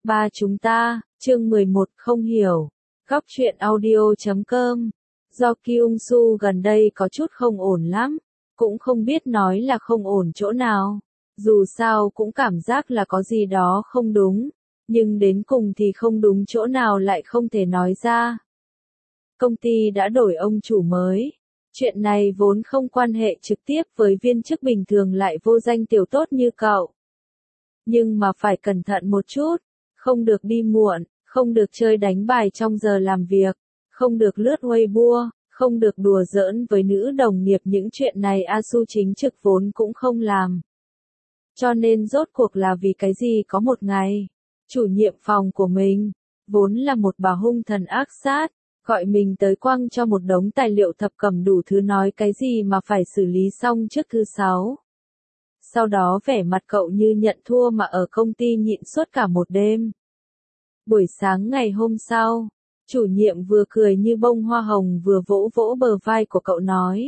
Ba chúng ta, chương 11 không hiểu. Góc truyện audio.com. Do Kyung Soo gần đây có chút không ổn lắm, cũng không biết nói là không ổn chỗ nào. Dù sao cũng cảm giác là có gì đó không đúng, nhưng đến cùng thì không đúng chỗ nào lại không thể nói ra. Công ty đã đổi ông chủ mới. Chuyện này vốn không quan hệ trực tiếp với viên chức bình thường lại vô danh tiểu tốt như cậu. Nhưng mà phải cẩn thận một chút, không được đi muộn, không được chơi đánh bài trong giờ làm việc, không được lướt Weibo, không được đùa giỡn với nữ đồng nghiệp, những chuyện này A Su chính trực vốn cũng không làm. Cho nên rốt cuộc là vì cái gì có một ngày, chủ nhiệm phòng của mình, vốn là một bà hung thần ác sát, gọi mình tới quăng cho một đống tài liệu thập cẩm đủ thứ nói cái gì mà phải xử lý xong trước thứ 6. Sau đó vẻ mặt cậu như nhận thua mà ở công ty nhịn suốt cả một đêm. Buổi sáng ngày hôm sau, chủ nhiệm vừa cười như bông hoa hồng vừa vỗ vỗ bờ vai của cậu nói.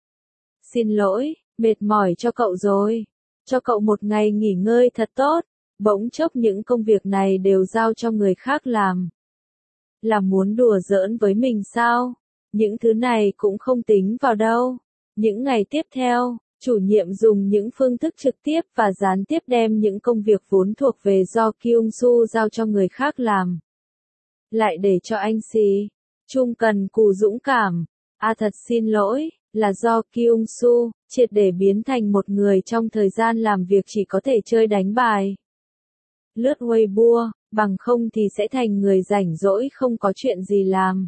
Xin lỗi, mệt mỏi cho cậu rồi. Cho cậu một ngày nghỉ ngơi thật tốt, bỗng chốc những công việc này đều giao cho người khác làm. Là muốn đùa giỡn với mình sao? Những thứ này cũng không tính vào đâu. Những ngày tiếp theo, chủ nhiệm dùng những phương thức trực tiếp và gián tiếp đem những công việc vốn thuộc về do Kyung Soo giao cho người khác làm. Lại để cho anh xì. Chung cần cù dũng cảm. Thật xin lỗi, là do Kyung Soo triệt để biến thành một người trong thời gian làm việc chỉ có thể chơi đánh bài, lướt Weibo, bằng không thì sẽ thành người rảnh rỗi không có chuyện gì làm.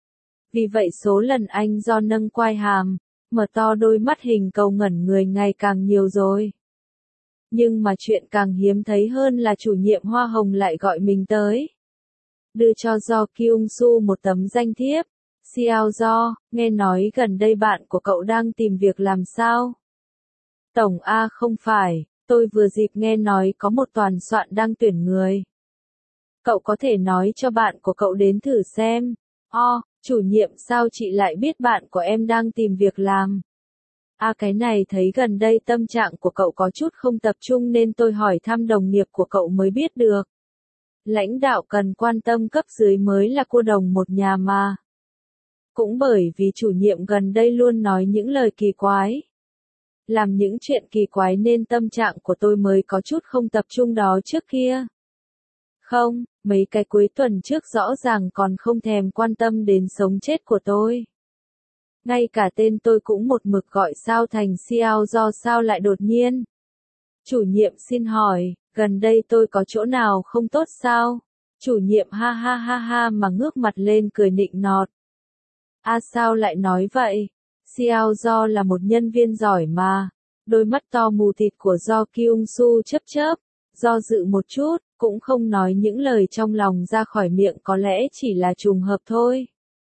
Vì vậy số lần anh do nâng quai hàm, mở to đôi mắt hình cầu ngẩn người ngày càng nhiều rồi. Nhưng mà chuyện càng hiếm thấy hơn là chủ nhiệm hoa hồng lại gọi mình tới. Đưa cho Do Kyung Soo một tấm danh thiếp. Xiao Do, nghe nói gần đây bạn của cậu đang tìm việc làm sao? Tổng A không phải, tôi vừa dịp nghe nói có một tòa soạn đang tuyển người. Cậu có thể nói cho bạn của cậu đến thử xem. Chủ nhiệm sao chị lại biết bạn của em đang tìm việc làm? Cái này thấy gần đây tâm trạng của cậu có chút không tập trung nên tôi hỏi thăm đồng nghiệp của cậu mới biết được. Lãnh đạo cần quan tâm cấp dưới mới là cô đồng một nhà mà. Cũng bởi vì chủ nhiệm gần đây luôn nói những lời kỳ quái. Làm những chuyện kỳ quái nên tâm trạng của tôi mới có chút không tập trung đó trước kia. Không, mấy cái cuối tuần trước rõ ràng còn không thèm quan tâm đến sống chết của tôi. Ngay cả tên tôi cũng một mực gọi sao thành Xiao Do, sao lại đột nhiên. Chủ nhiệm xin hỏi, gần đây tôi có chỗ nào không tốt sao? Chủ nhiệm ha ha ha ha mà ngước mặt lên cười nịnh nọt. Sao lại nói vậy? Xiao Do là một nhân viên giỏi mà. Đôi mắt to mù thịt của Do Kyung Soo chớp chớp, do dự một chút, cũng không nói những lời trong lòng ra khỏi miệng, có lẽ chỉ là trùng hợp thôi.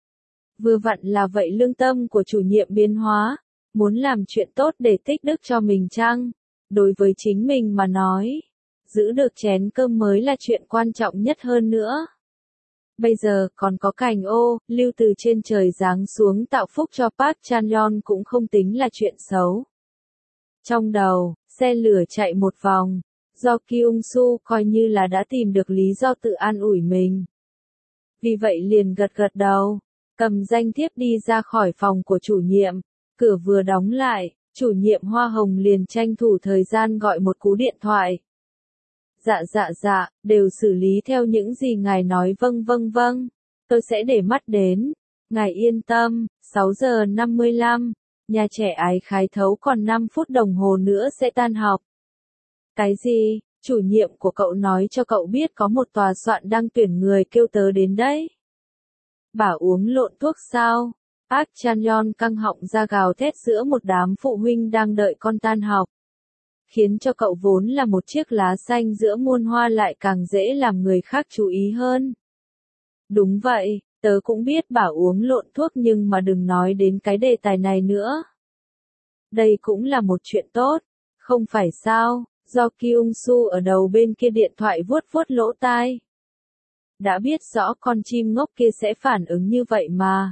Vừa vặn là vậy, lương tâm của chủ nhiệm biến hóa, muốn làm chuyện tốt để tích đức cho mình chăng? Đối với chính mình mà nói, giữ được chén cơm mới là chuyện quan trọng nhất hơn nữa. Bây giờ còn có cảnh lưu từ trên trời giáng xuống tạo phúc cho Park Chan-yeon cũng không tính là chuyện xấu. Trong đầu, xe lửa chạy một vòng, do Kyung Soo coi như là đã tìm được lý do tự an ủi mình. Vì vậy liền gật gật đầu, cầm danh thiếp đi ra khỏi phòng của chủ nhiệm, cửa vừa đóng lại, chủ nhiệm hoa hồng liền tranh thủ thời gian gọi một cú điện thoại. Dạ, đều xử lý theo những gì ngài nói, vâng, tôi sẽ để mắt đến. Ngài yên tâm, 6 giờ 55, nhà trẻ Ái Khái Thấu còn 5 phút đồng hồ nữa sẽ tan học. Cái gì? Chủ nhiệm của cậu nói cho cậu biết có một tòa soạn đang tuyển người, kêu tớ đến đấy. Bà uống lộn thuốc sao? Park Chan-yeon căng họng ra gào thét giữa một đám phụ huynh đang đợi con tan học. Khiến cho cậu vốn là một chiếc lá xanh giữa muôn hoa lại càng dễ làm người khác chú ý hơn. Đúng vậy, tớ cũng biết bà uống lộn thuốc nhưng mà đừng nói đến cái đề tài này nữa. Đây cũng là một chuyện tốt, không phải sao? Do Kyung Soo ở đầu bên kia điện thoại vuốt vuốt lỗ tai. Đã biết rõ con chim ngốc kia sẽ phản ứng như vậy mà.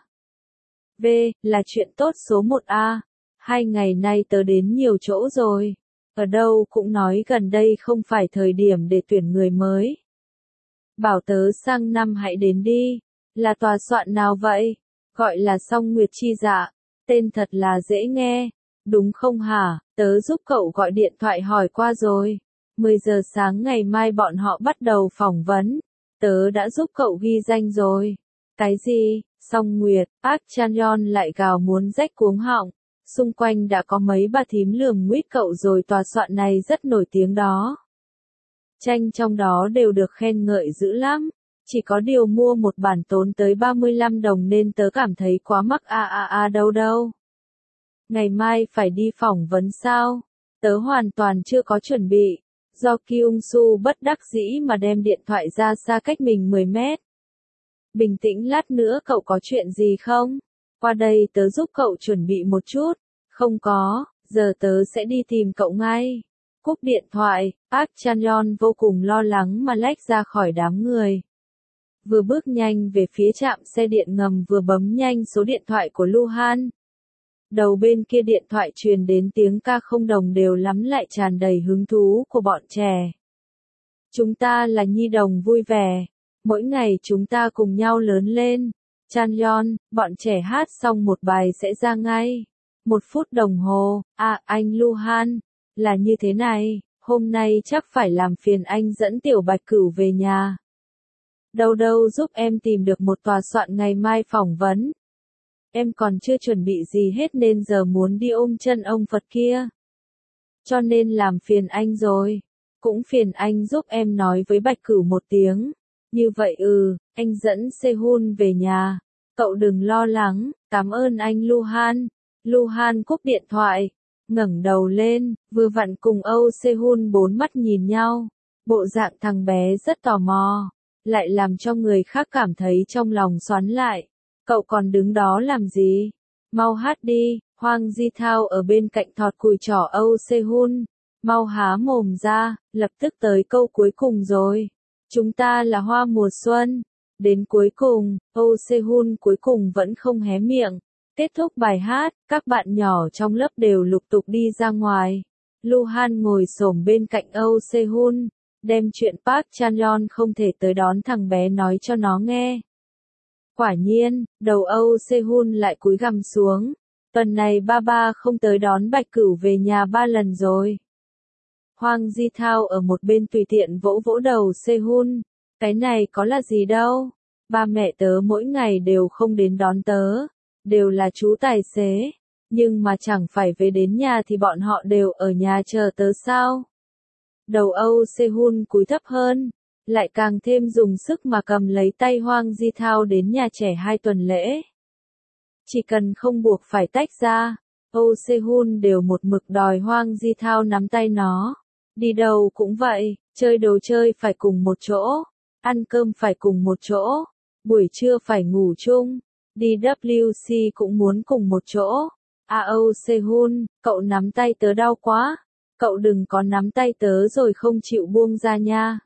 Là chuyện tốt số 1A. 2 ngày nay tớ đến nhiều chỗ rồi. Ở đâu cũng nói gần đây không phải thời điểm để tuyển người mới. Bảo tớ sang năm hãy đến đi. Là tòa soạn nào vậy? Gọi là Song Nguyệt Chi Dạ. Tên thật là dễ nghe. Đúng không hả? Tớ giúp cậu gọi điện thoại hỏi qua rồi. 10 giờ sáng ngày mai bọn họ bắt đầu phỏng vấn. Tớ đã giúp cậu ghi danh rồi. Cái gì? Song Nguyệt, Park Chan-yeon lại gào muốn rách cuống họng. Xung quanh đã có mấy bà thím lườm nguýt cậu rồi, tòa soạn này rất nổi tiếng đó. Tranh trong đó đều được khen ngợi dữ lắm. Chỉ có điều mua một bản tốn tới 35 đồng nên tớ cảm thấy quá mắc đâu. Ngày mai phải đi phỏng vấn sao? Tớ hoàn toàn chưa có chuẩn bị. Do Kyung Soo bất đắc dĩ mà đem điện thoại ra xa cách mình 10 mét. Bình tĩnh, lát nữa cậu có chuyện gì không? Qua đây tớ giúp cậu chuẩn bị một chút. Không có, giờ tớ sẽ đi tìm cậu ngay. Cúp điện thoại, Park Chan-yeon vô cùng lo lắng mà lách ra khỏi đám người. Vừa bước nhanh về phía trạm xe điện ngầm vừa bấm nhanh số điện thoại của Luhan. Đầu bên kia điện thoại truyền đến tiếng ca không đồng đều lắm lại tràn đầy hứng thú của bọn trẻ. Chúng ta là nhi đồng vui vẻ. Mỗi ngày chúng ta cùng nhau lớn lên. Chan-yeon, bọn trẻ hát xong một bài sẽ ra ngay. 1 phút đồng hồ. À, anh Luhan. Là như thế này, hôm nay chắc phải làm phiền anh dẫn Tiểu Bạch Cửu về nhà. Đâu giúp em tìm được một tòa soạn ngày mai phỏng vấn. Em còn chưa chuẩn bị gì hết nên giờ muốn đi ôm chân ông Phật kia. Cho nên làm phiền anh rồi. Cũng phiền anh giúp em nói với Bạch Cửu một tiếng. Như vậy anh dẫn Sehun về nhà. Cậu đừng lo lắng, cảm ơn anh Luhan. Luhan cúp điện thoại, ngẩng đầu lên, vừa vặn cùng Âu Sehun bốn mắt nhìn nhau. Bộ dạng thằng bé rất tò mò, lại làm cho người khác cảm thấy trong lòng xoắn lại. Cậu còn đứng đó làm gì? Mau hát đi. Hwang Ji Thao ở bên cạnh thọt cùi trỏ Âu Sehun. Mau há mồm ra, lập tức tới câu cuối cùng rồi. Chúng ta là hoa mùa xuân. Đến cuối cùng, Âu Sehun cuối cùng vẫn không hé miệng. Kết thúc bài hát, các bạn nhỏ trong lớp đều lục tục đi ra ngoài. Luhan ngồi xổm bên cạnh Âu Sehun, đem chuyện Park Chan-yeon không thể tới đón thằng bé nói cho nó nghe. Quả nhiên, đầu Âu Sehun lại cúi gằm xuống. Tuần này ba không tới đón Bạch Cửu về nhà 3 lần rồi. Hwang Ji Thao ở một bên tùy tiện vỗ vỗ đầu Sehun. Cái này có là gì đâu. Ba mẹ tớ mỗi ngày đều không đến đón tớ. Đều là chú tài xế. Nhưng mà chẳng phải về đến nhà thì bọn họ đều ở nhà chờ tớ sao. Đầu Âu Sehun cúi thấp hơn. Lại càng thêm dùng sức mà cầm lấy tay Hwang Ji Thao đến nhà trẻ 2 tuần lễ. Chỉ cần không buộc phải tách ra, Âu Sehun đều một mực đòi Hwang Ji Thao nắm tay nó. Đi đâu cũng vậy, chơi đồ chơi phải cùng một chỗ, ăn cơm phải cùng một chỗ, buổi trưa phải ngủ chung, đi WC cũng muốn cùng một chỗ. Âu Sehun, cậu nắm tay tớ đau quá, cậu đừng có nắm tay tớ rồi không chịu buông ra nha.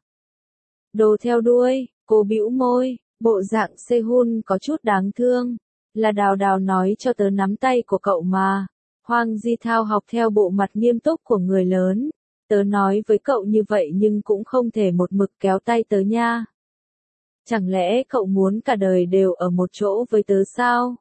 Đồ theo đuôi, cô bĩu môi, bộ dạng Sehun có chút đáng thương. Là Đào Đào nói cho tớ nắm tay của cậu mà. Hwang Ji Thao học theo bộ mặt nghiêm túc của người lớn. Tớ nói với cậu như vậy nhưng cũng không thể một mực kéo tay tớ nha. Chẳng lẽ cậu muốn cả đời đều ở một chỗ với tớ sao?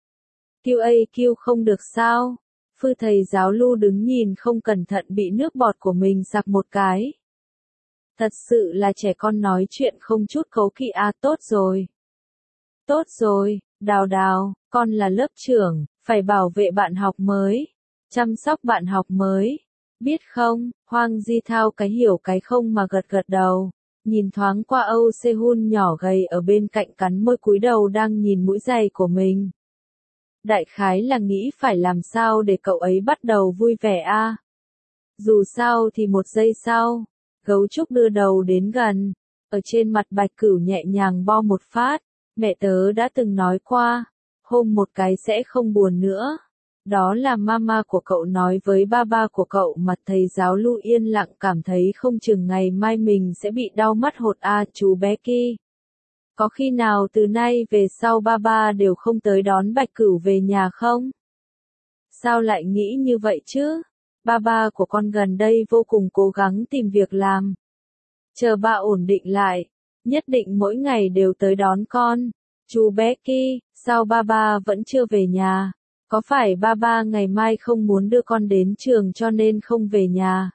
QAQ không được sao? Phư thầy giáo Lu đứng nhìn không cẩn thận bị nước bọt của mình sặc một cái. Thật sự là trẻ con nói chuyện không chút cấu kỵ. Tốt rồi. Tốt rồi, Đào Đào, con là lớp trưởng, phải bảo vệ bạn học mới, chăm sóc bạn học mới. Biết không? Hwang Ji Thao cái hiểu cái không mà gật gật đầu, nhìn thoáng qua Âu Sehun nhỏ gầy ở bên cạnh cắn môi cúi đầu đang nhìn mũi giày của mình. Đại khái là nghĩ phải làm sao để cậu ấy bắt đầu vui vẻ Dù sao thì 1 giây sau, gấu trúc đưa đầu đến gần, ở trên mặt Bạch Cửu nhẹ nhàng bo một phát. Mẹ tớ đã từng nói qua, hôn một cái sẽ không buồn nữa. Đó là mama của cậu nói với ba của cậu mà thầy giáo Lu yên lặng cảm thấy không chừng ngày mai mình sẽ bị đau mắt hột chú bé kia. Có khi nào từ nay về sau ba đều không tới đón Bạch Cửu về nhà không? Sao lại nghĩ như vậy chứ? Ba của con gần đây vô cùng cố gắng tìm việc làm. Chờ ba ổn định lại, nhất định mỗi ngày đều tới đón con. Chú Becky, sao ba ba vẫn chưa về nhà? Có phải ba ba ngày mai không muốn đưa con đến trường cho nên không về nhà?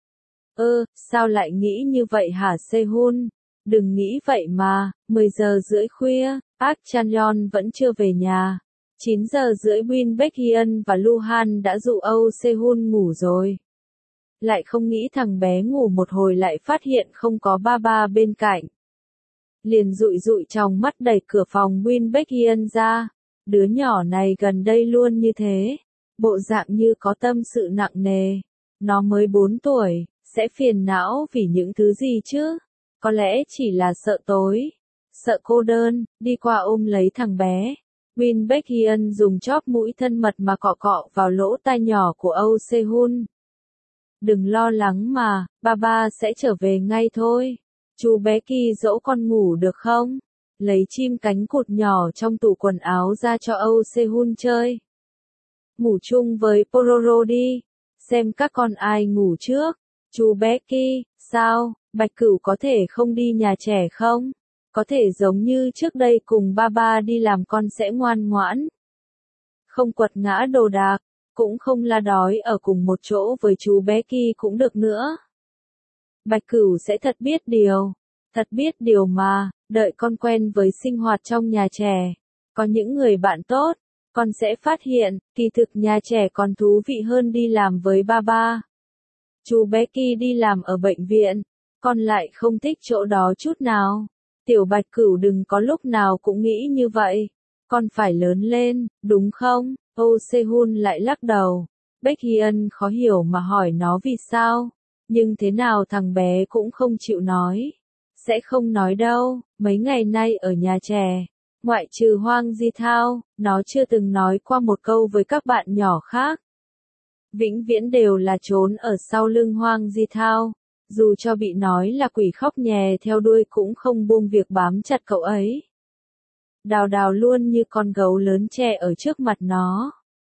Sao lại nghĩ như vậy hả Sehun? Đừng nghĩ vậy mà, 10 giờ rưỡi khuya, Park Chan-yeon vẫn chưa về nhà. 9 giờ rưỡi Win Baek-hyun và Luhan đã dụ Âu Sehun ngủ rồi. Lại không nghĩ thằng bé ngủ một hồi lại phát hiện không có ba ba bên cạnh. Liền dụi dụi trong mắt đẩy cửa phòng Win Baek-hyun ra. Đứa nhỏ này gần đây luôn như thế. Bộ dạng như có tâm sự nặng nề. Nó mới 4 tuổi, sẽ phiền não vì những thứ gì chứ? Có lẽ chỉ là sợ tối, sợ cô đơn, đi qua ôm lấy thằng bé. Win Baek-hyun dùng chóp mũi thân mật mà cọ cọ vào lỗ tai nhỏ của Âu Sehun. Đừng lo lắng mà, ba ba sẽ trở về ngay thôi. Chú bé Ki dỗ con ngủ được không? Lấy chim cánh cụt nhỏ trong tủ quần áo ra cho Âu Sehun chơi. Ngủ chung với Pororo đi, xem các con ai ngủ trước. Chú bé Ki, sao, Bạch Cửu có thể không đi nhà trẻ không? Có thể giống như trước đây cùng ba ba đi làm con sẽ ngoan ngoãn. Không quật ngã đồ đạc, cũng không la đói ở cùng một chỗ với chú bé Ki cũng được nữa. Bạch Cửu sẽ thật biết điều mà, đợi con quen với sinh hoạt trong nhà trẻ. Có những người bạn tốt, con sẽ phát hiện, kỳ thực nhà trẻ còn thú vị hơn đi làm với ba ba. Chú bé Ki đi làm ở bệnh viện, con lại không thích chỗ đó chút nào. Tiểu Bạch Cửu đừng có lúc nào cũng nghĩ như vậy. Con phải lớn lên, đúng không? Âu Sehun lại lắc đầu. Baek-hyun khó hiểu mà hỏi nó vì sao. Nhưng thế nào thằng bé cũng không chịu nói. Sẽ không nói đâu, mấy ngày nay ở nhà trẻ. Ngoại trừ Hoang Di Thao, nó chưa từng nói qua một câu với các bạn nhỏ khác. Vĩnh viễn đều là trốn ở sau lưng Hoang Di Thao. Dù cho bị nói là quỷ khóc nhè theo đuôi cũng không buông việc bám chặt cậu ấy. Đào Đào luôn như con gấu lớn che ở trước mặt nó.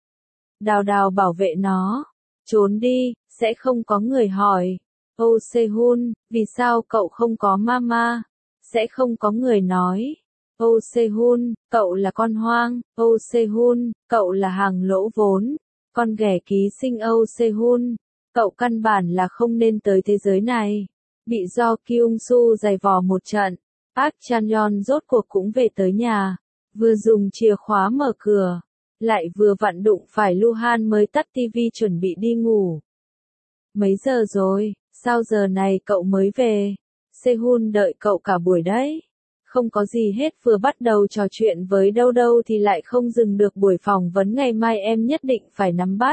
Đào Đào bảo vệ nó. Trốn đi, sẽ không có người hỏi. Âu Sehun, vì sao cậu không có mama? Sẽ không có người nói. Âu Sehun, cậu là con hoang. Âu Sehun, cậu là hàng lỗ vốn. Con ghẻ ký sinh Âu Sehun. Cậu căn bản là không nên tới thế giới này. Bị do Kyung Soo giày vò một trận. Park Chan-yeon rốt cuộc cũng về tới nhà. Vừa dùng chìa khóa mở cửa. Lại vừa vặn đụng phải Luhan mới tắt tivi chuẩn bị đi ngủ. Mấy giờ rồi, sao giờ này cậu mới về? Sehun đợi cậu cả buổi đấy. Không có gì hết, vừa bắt đầu trò chuyện với đâu đâu thì lại không dừng được, buổi phỏng vấn ngày mai em nhất định phải nắm bắt.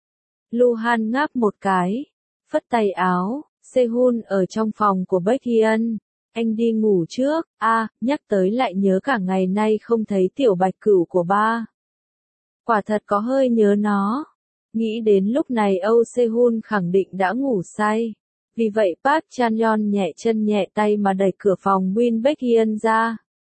Luhan ngáp một cái, phất tay áo. Sehun ở trong phòng của Baek-hyun. Anh đi ngủ trước, nhắc tới lại nhớ cả ngày nay không thấy tiểu Bạch Cửu của ba. Quả thật có hơi nhớ nó. Nghĩ đến lúc này Âu Sehun khẳng định đã ngủ say. Vì vậy Park Chan-yeon nhẹ chân nhẹ tay mà đẩy cửa phòng Win Baek-hyun ra.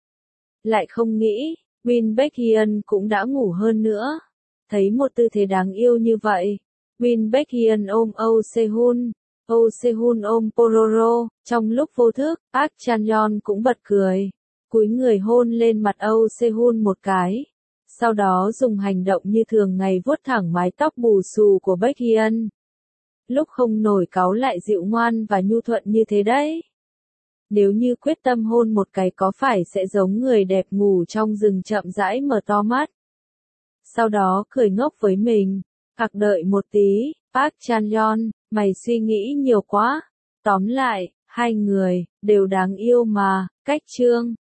Lại không nghĩ, Win Baek-hyun cũng đã ngủ hơn nữa. Thấy một tư thế đáng yêu như vậy. Win Baek-hyun ôm Âu Sehun. Âu Sehun ôm Pororo. Trong lúc vô thức, Park Chan-yeon cũng bật cười. Cúi người hôn lên mặt Âu Sehun một cái. Sau đó dùng hành động như thường ngày vuốt thẳng mái tóc bù xù của Baek-hyun. Lúc không nổi cáu lại dịu ngoan và nhu thuận như thế đấy. Nếu như quyết tâm hôn một cái có phải sẽ giống người đẹp ngủ trong rừng chậm rãi mở to mắt. Sau đó cười ngốc với mình. Hoặc đợi một tí, Park Chan-yeon, mày suy nghĩ nhiều quá. Tóm lại, hai người, đều đáng yêu mà, cách chương.